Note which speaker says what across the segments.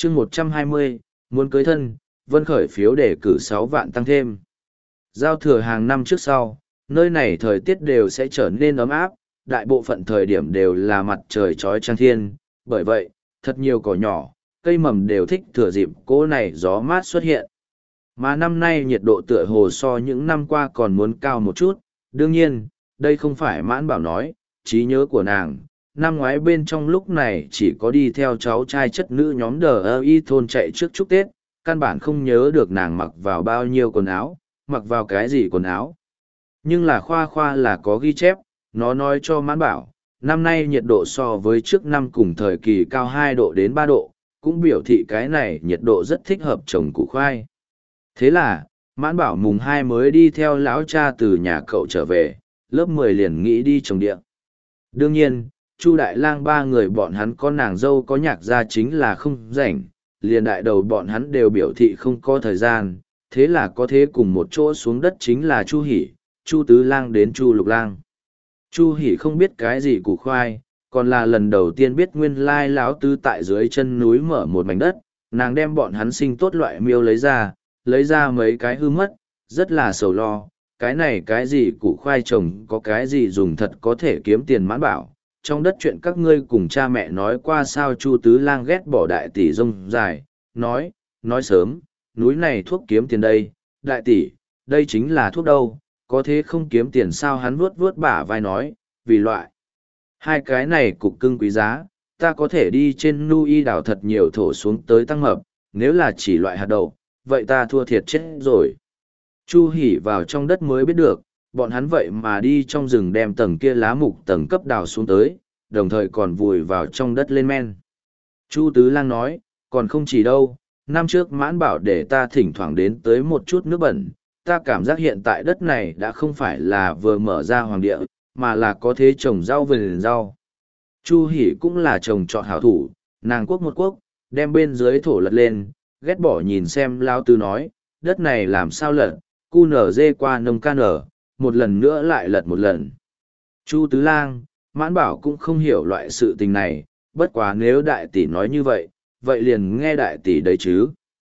Speaker 1: chương 120, muốn cưới thân, Vân khởi phiếu để cử 6 vạn tăng thêm. Giao thừa hàng năm trước sau, nơi này thời tiết đều sẽ trở nên ấm áp, đại bộ phận thời điểm đều là mặt trời trói trang thiên, bởi vậy, thật nhiều cỏ nhỏ, cây mầm đều thích thừa dịp cỗ này gió mát xuất hiện. Mà năm nay nhiệt độ tựa hồ so những năm qua còn muốn cao một chút, đương nhiên, đây không phải Mãn Bảo nói, trí nhớ của nàng. Năm ngoái bên trong lúc này chỉ có đi theo cháu trai chất nữ nhóm DI thôn chạy trước chúc Tết, căn bản không nhớ được nàng mặc vào bao nhiêu quần áo, mặc vào cái gì quần áo. Nhưng là Khoa Khoa là có ghi chép, nó nói cho Mãn Bảo, năm nay nhiệt độ so với trước năm cùng thời kỳ cao 2 độ đến 3 độ, cũng biểu thị cái này nhiệt độ rất thích hợp trồng củ khoai. Thế là, Mãn Bảo mùng 2 mới đi theo lão cha từ nhà cậu trở về, lớp 10 liền nghĩ đi trồng địa. Đương nhiên, Chu Đại Lang ba người bọn hắn có nàng dâu có nhạc gia chính là không rảnh, liền đại đầu bọn hắn đều biểu thị không có thời gian, thế là có thế cùng một chỗ xuống đất chính là Chu Hỷ, Chu Tứ Lang đến Chu Lục Lang. Chu Hỷ không biết cái gì củ khoai, còn là lần đầu tiên biết nguyên lai lão tứ tại dưới chân núi mở một mảnh đất, nàng đem bọn hắn sinh tốt loại miêu lấy ra mấy cái hư mất, rất là sầu lo, cái này cái gì củ khoai trồng có cái gì dùng thật có thể kiếm tiền. Mãn Bảo, trong đất chuyện các ngươi cùng cha mẹ nói qua sao? Chu Tứ Lang ghét bỏ đại tỷ rông dài, nói sớm, núi này thuốc kiếm tiền đây, đại tỷ, đây chính là thuốc đâu, có thế không kiếm tiền sao? Hắn vuốt vuốt bả vai nói, vì loại hai cái này cục cưng quý giá, ta có thể đi trên nui đào thật nhiều thổ xuống tới tăng mập, nếu là chỉ loại hạt đậu, vậy ta thua thiệt chết rồi. Chu Hỷ vào trong đất mới biết được, bọn hắn vậy mà đi trong rừng đem tầng kia lá mục tầng cấp đào xuống tới, đồng thời còn vùi vào trong đất lên men. Chu Tứ Lang nói, còn không chỉ đâu, năm trước Mãn Bảo để ta thỉnh thoảng đến tới một chút nước bẩn, ta cảm giác hiện tại đất này đã không phải là vừa mở ra hoàng địa, mà là có thế trồng rau vườn rau. Chu Hỷ cũng là trồng trọt hảo thủ, nàng quốc một quốc, đem bên dưới thổ lật lên, ghét bỏ nhìn xem Lao Tứ nói, đất này làm sao lật, cu nở dê qua nông ca nở, một lần nữa lại lật một lần. Chu Tứ Lang, Mãn Bảo cũng không hiểu loại sự tình này, bất quá nếu đại tỷ nói như vậy, vậy liền nghe đại tỷ đấy chứ.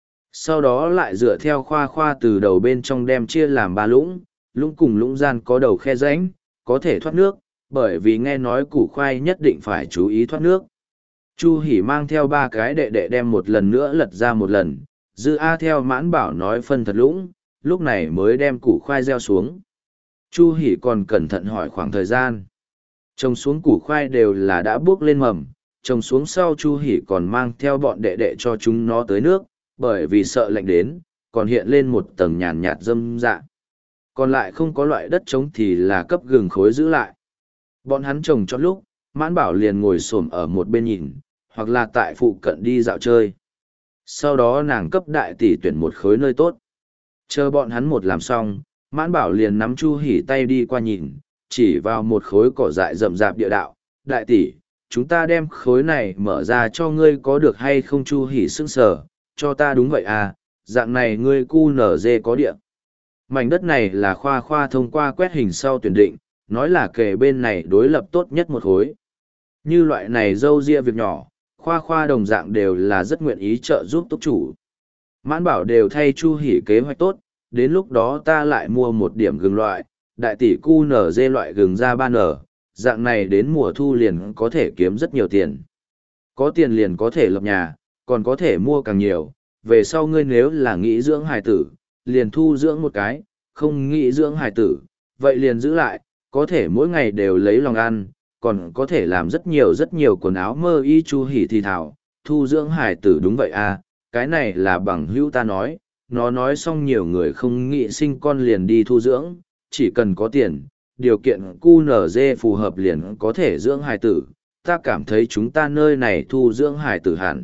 Speaker 1: Sau đó lại dựa theo Khoa Khoa từ đầu bên trong đem chia làm 3 lũng, lũng cùng lũng gian có đầu khe rãnh, có thể thoát nước, bởi vì nghe nói củ khoai nhất định phải chú ý thoát nước. Chu Hỷ mang theo 3 cái đệ đệ đem một lần nữa lật ra một lần, Dư A theo Mãn Bảo nói phân thật lũng, lúc này mới đem củ khoai gieo xuống. Chu Hỷ còn cẩn thận hỏi khoảng thời gian. Trồng xuống củ khoai đều là đã bước lên mầm, trồng xuống sau Chu Hỷ còn mang theo bọn đệ đệ cho chúng nó tới nước, bởi vì sợ lạnh đến, còn hiện lên một tầng nhàn nhạt râm dạ. Còn lại không có loại đất trống thì là cấp gừng khối giữ lại. Bọn hắn trồng cho lúc, Mãn Bảo liền ngồi xổm ở một bên nhìn, hoặc là tại phụ cận đi dạo chơi. Sau đó nàng cấp đại tỷ tuyển một khối nơi tốt. Chờ bọn hắn một làm xong, Mãn Bảo liền nắm Chu Hỷ tay đi qua nhìn, chỉ vào một khối cỏ dại rậm rạp địa đạo. Đại tỷ, chúng ta đem khối này mở ra cho ngươi có được hay không? Chu Hỷ sững sờ, cho ta đúng vậy à, dạng này ngươi cu nở dê có địa. Mảnh đất này là Khoa Khoa thông qua quét hình sau tuyển định, nói là kề bên này đối lập tốt nhất một khối. Như loại này dâu ria việc nhỏ, Khoa Khoa đồng dạng đều là rất nguyện ý trợ giúp túc chủ. Mãn Bảo đều thay Chu Hỷ kế hoạch tốt, đến lúc đó ta lại mua một điểm gừng loại, đại tỷ cu nở dê loại gừng ra 3N, dạng này đến mùa thu liền có thể kiếm rất nhiều tiền. Có tiền liền có thể lập nhà, còn có thể mua càng nhiều, về sau ngươi nếu là nghĩ dưỡng hài tử, liền thu dưỡng một cái, không nghĩ dưỡng hài tử, vậy liền giữ lại, có thể mỗi ngày đều lấy lòng ăn, còn có thể làm rất nhiều quần áo mơ y. Chu Hỷ thì thảo, thu dưỡng hài tử đúng vậy à, cái này là bằng hữu ta nói, nó nói xong nhiều người không nghĩ sinh con liền đi thu dưỡng, chỉ cần có tiền, điều kiện QNZ phù hợp liền có thể dưỡng hài tử, ta cảm thấy chúng ta nơi này thu dưỡng hài tử hẳn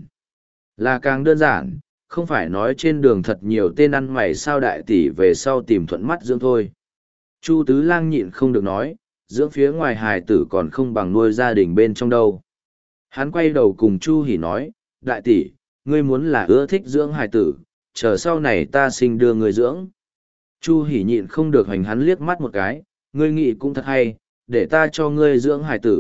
Speaker 1: là càng đơn giản, không phải nói trên đường thật nhiều tên ăn mày sao? Đại tỷ về sau tìm thuận mắt dưỡng thôi. Chu Tứ Lang nhịn không được nói, dưỡng phía ngoài hài tử còn không bằng nuôi gia đình bên trong đâu. Hắn quay đầu cùng Chu Hỷ nói, đại tỷ, ngươi muốn là ưa thích dưỡng hài tử, chờ sau này ta sinh đưa người dưỡng. Chu Hỷ nhịn không được hoành hắn liếc mắt một cái, ngươi nghĩ cũng thật hay, để ta cho ngươi dưỡng hài tử,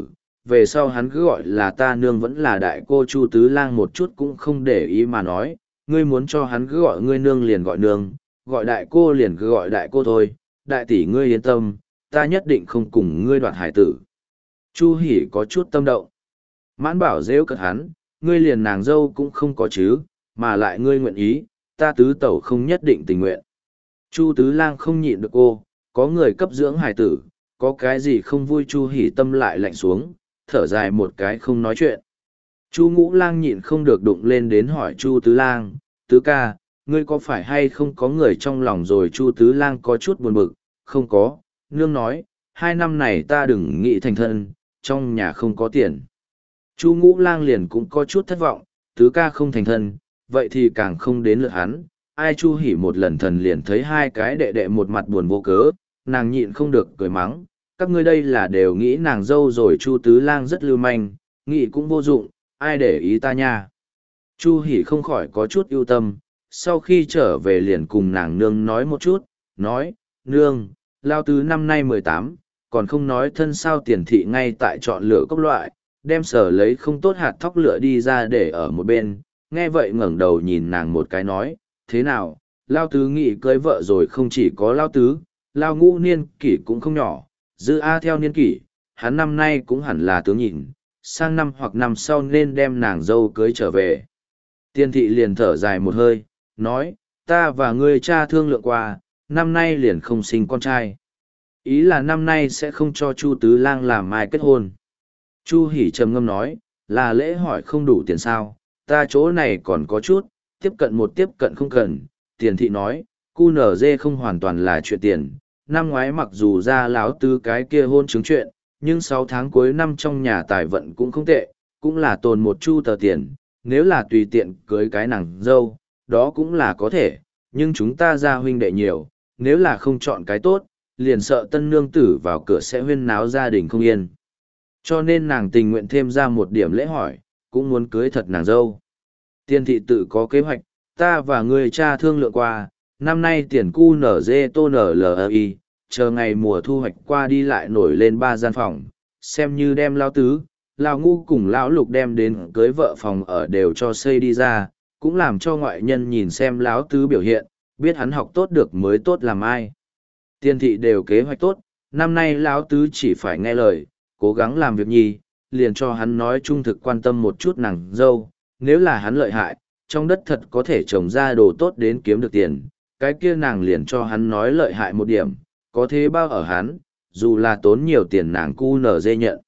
Speaker 1: về sau hắn cứ gọi là ta nương vẫn là đại cô. Chu Tứ Lang một chút cũng không để ý mà nói, ngươi muốn cho hắn cứ gọi ngươi nương liền gọi nương, gọi đại cô liền cứ gọi đại cô thôi, đại tỷ ngươi yên tâm, ta nhất định không cùng ngươi đoạt hải tử. Chu Hỉ có chút tâm động. Mãn Bảo rêu cợt hắn, ngươi liền nàng dâu cũng không có chứ, mà lại ngươi nguyện ý, ta tứ tẩu không nhất định tình nguyện. Chu Tứ Lang không nhịn được cô, có người cấp dưỡng hải tử, có cái gì không vui. Chu Hỉ tâm lại lạnh xuống, thở dài một cái không nói chuyện. Chu Ngũ Lang nhịn không được đụng lên đến hỏi Chu Tứ Lang, tứ ca, ngươi có phải hay không có người trong lòng rồi? Chu Tứ Lang có chút buồn bực, không có, nương nói, 2 năm này ta đừng nghĩ thành thân, trong nhà không có tiền. Chu Ngũ Lang liền cũng có chút thất vọng, tứ ca không thành thân, vậy thì càng không đến lượt hắn. Ai Chu Hỉ một lần thần liền thấy hai cái đệ đệ một mặt buồn vô cớ, nàng nhịn không được cười mắng, các ngươi đây là đều nghĩ nàng dâu rồi. Chu Tứ Lang rất lưu manh, nghĩ cũng vô dụng, ai để ý ta nha. Chu Hỉ không khỏi có chút ưu tâm, sau khi trở về liền cùng nàng nương nói một chút, nói, nương, lao tứ năm nay 18, còn không nói thân sao. Tiền thị ngay tại chọn lựa cốc loại, đem sở lấy không tốt hạt thóc lựa đi ra để ở một bên, nghe vậy ngẩng đầu nhìn nàng một cái nói, thế nào, lao tứ nghĩ cưới vợ rồi? Không chỉ có lao tứ, lao ngũ niên kỷ cũng không nhỏ, dư A theo niên kỷ, hắn năm nay cũng hẳn là tướng nhìn, sang năm hoặc năm sau nên đem nàng dâu cưới trở về. Tiên thị liền thở dài một hơi, nói, ta và ngươi cha thương lượng qua, năm nay liền không sinh con trai. Ý là năm nay sẽ không cho Chu Tứ Lang làm mai kết hôn. Chu Hỉ trầm ngâm nói, là lễ hỏi không đủ tiền sao, ta chỗ này còn có chút, tiếp cận không cần. Tiền thị nói, cu nở dê không hoàn toàn là chuyện tiền, năm ngoái mặc dù ra láo tứ cái kia hôn chứng chuyện, nhưng 6 tháng cuối năm trong nhà tài vận cũng không tệ, cũng là tồn một chu tờ tiền, nếu là tùy tiện cưới cái nàng dâu, đó cũng là có thể, nhưng chúng ta ra huynh đệ nhiều, nếu là không chọn cái tốt, liền sợ tân nương tử vào cửa sẽ huyên náo gia đình không yên. Cho nên nàng tình nguyện thêm ra một điểm lễ hỏi, cũng muốn cưới thật nàng dâu. Tiên thị tự có kế hoạch, ta và người cha thương lượng qua, năm nay tiền cu nở dê tô nở LI, chờ ngày mùa thu hoạch qua đi lại nổi lên 3 gian phòng, xem như đem lao tứ, lao ngũ cùng lão lục đem đến cưới vợ phòng ở đều cho xây đi ra, cũng làm cho ngoại nhân nhìn xem lão tứ biểu hiện, biết hắn học tốt được mới tốt làm ai. Tiên thị đều kế hoạch tốt, năm nay lão tứ chỉ phải nghe lời, cố gắng làm việc nhi, liền cho hắn nói trung thực quan tâm một chút nàng dâu, nếu là hắn lợi hại, trong đất thật có thể trồng ra đồ tốt đến kiếm được tiền, cái kia nàng liền cho hắn nói lợi hại một điểm, có thế bao ở hắn, dù là tốn nhiều tiền nàng cu nở dê nhận.